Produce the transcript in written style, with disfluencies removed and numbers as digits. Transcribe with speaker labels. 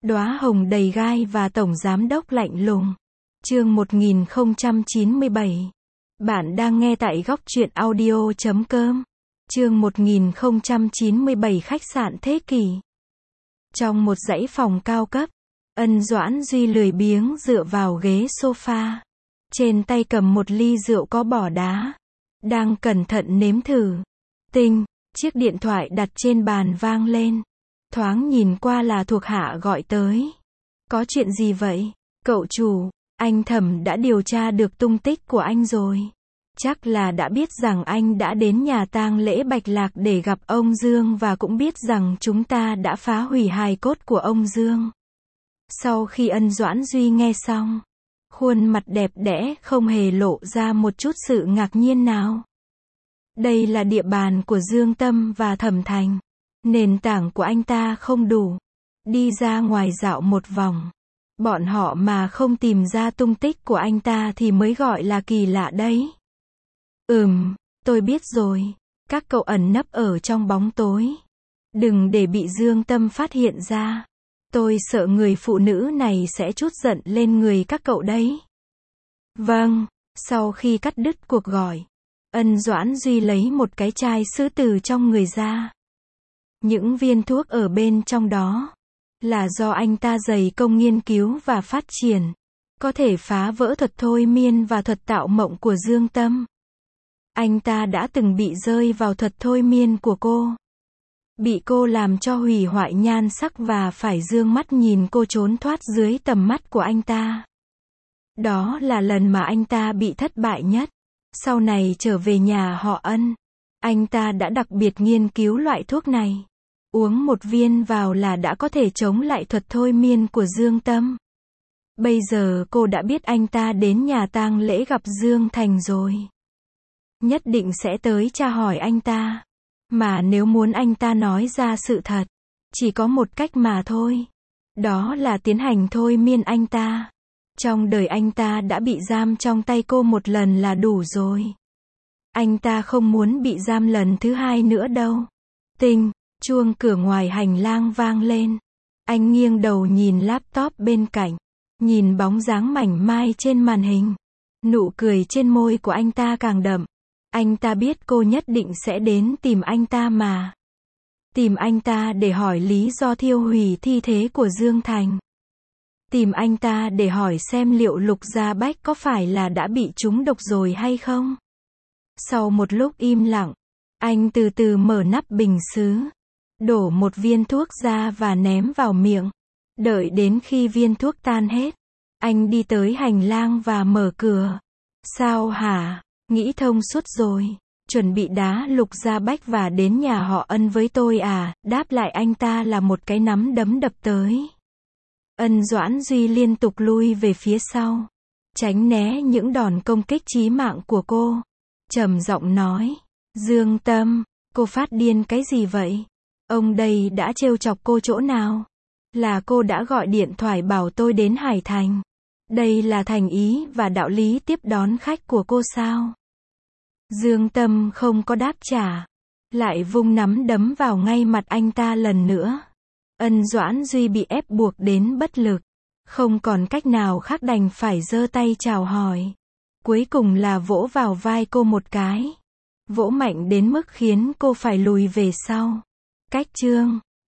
Speaker 1: Đóa hồng đầy gai và tổng giám đốc lạnh lùng. Chương 1097. Bạn đang nghe tại góc truyện audio.com. Chương 1097 khách sạn thế kỷ. Trong một dãy phòng cao cấp, Ân Doãn Duy lười biếng dựa vào ghế sofa. Trên tay cầm một ly rượu có bỏ đá. Đang cẩn thận nếm thử. Tinh, chiếc điện thoại đặt trên bàn vang lên. Thoáng nhìn qua là thuộc hạ gọi tới. Có chuyện gì vậy? Cậu chủ, anh Thẩm đã điều tra được tung tích của anh rồi. Chắc là đã biết rằng anh đã đến nhà tang lễ Bạch Lạc để gặp ông Dương và cũng biết rằng chúng ta đã phá hủy hài cốt của ông Dương. Sau khi Ân Doãn Duy nghe xong, khuôn mặt đẹp đẽ không hề lộ ra một chút sự ngạc nhiên nào. Đây là địa bàn của Dương Tâm và Thẩm Thành. Nền tảng của anh ta không đủ. Đi ra ngoài dạo một vòng. Bọn họ mà không tìm ra tung tích của anh ta thì mới gọi là kỳ lạ đấy. Tôi biết rồi. Các cậu ẩn nấp ở trong bóng tối. Đừng để bị Dương Tâm phát hiện ra. Tôi sợ người phụ nữ này sẽ trút giận lên người các cậu đấy. Vâng. Sau khi cắt đứt cuộc gọi, Ân Doãn Duy lấy một cái chai sứ từ trong người ra. Những viên thuốc ở bên trong đó là do anh ta dày công nghiên cứu và phát triển, có thể phá vỡ thuật thôi miên và thuật tạo mộng của Dương Tâm. Anh ta đã từng bị rơi vào thuật thôi miên của cô. Bị cô làm cho hủy hoại nhan sắc và phải dương mắt nhìn cô trốn thoát dưới tầm mắt của anh ta. Đó là lần mà anh ta bị thất bại nhất. Sau này trở về nhà họ Ân, anh ta đã đặc biệt nghiên cứu loại thuốc này. Uống một viên vào là đã có thể chống lại thuật thôi miên của Dương Tâm. Bây giờ cô đã biết anh ta đến nhà tang lễ gặp Dương Thành rồi. Nhất định sẽ tới tra hỏi anh ta. Mà nếu muốn anh ta nói ra sự thật, chỉ có một cách mà thôi. Đó là tiến hành thôi miên anh ta. Trong đời anh ta đã bị giam trong tay cô một lần là đủ rồi. Anh ta không muốn bị giam lần thứ hai nữa đâu. Tinh, chuông cửa ngoài hành lang vang lên. Anh nghiêng đầu nhìn laptop bên cạnh. Nhìn bóng dáng mảnh mai trên màn hình. Nụ cười trên môi của anh ta càng đậm. Anh ta biết cô nhất định sẽ đến tìm anh ta mà. Tìm anh ta để hỏi lý do thiêu hủy thi thể của Dương Thành. Tìm anh ta để hỏi xem liệu Lục Gia Bách có phải là đã bị trúng độc rồi hay không. Sau một lúc im lặng, anh từ từ mở nắp bình sứ. Đổ một viên thuốc ra và ném vào miệng. Đợi đến khi viên thuốc tan hết, anh đi tới hành lang và mở cửa. Sao hả? Nghĩ thông suốt rồi. Chuẩn bị đá Lục Gia Bách và đến nhà họ Ân với tôi à? Đáp lại anh ta là một cái nắm đấm đập tới. Ân Doãn Duy liên tục lui về phía sau, tránh né những đòn công kích chí mạng của cô. Trầm giọng nói, Dương Tâm, cô phát điên cái gì vậy? Ông đây đã trêu chọc cô chỗ nào? Là cô đã gọi điện thoại bảo tôi đến Hải Thành. Đây là thành ý và đạo lý tiếp đón khách của cô sao? Dương Tâm không có đáp trả, lại vung nắm đấm vào ngay mặt anh ta lần nữa. Ân Doãn Duy bị ép buộc đến bất lực, không còn cách nào khác đành phải giơ tay chào hỏi. Cuối cùng là vỗ vào vai cô một cái. Vỗ mạnh đến mức khiến cô phải lùi về sau. Cách chương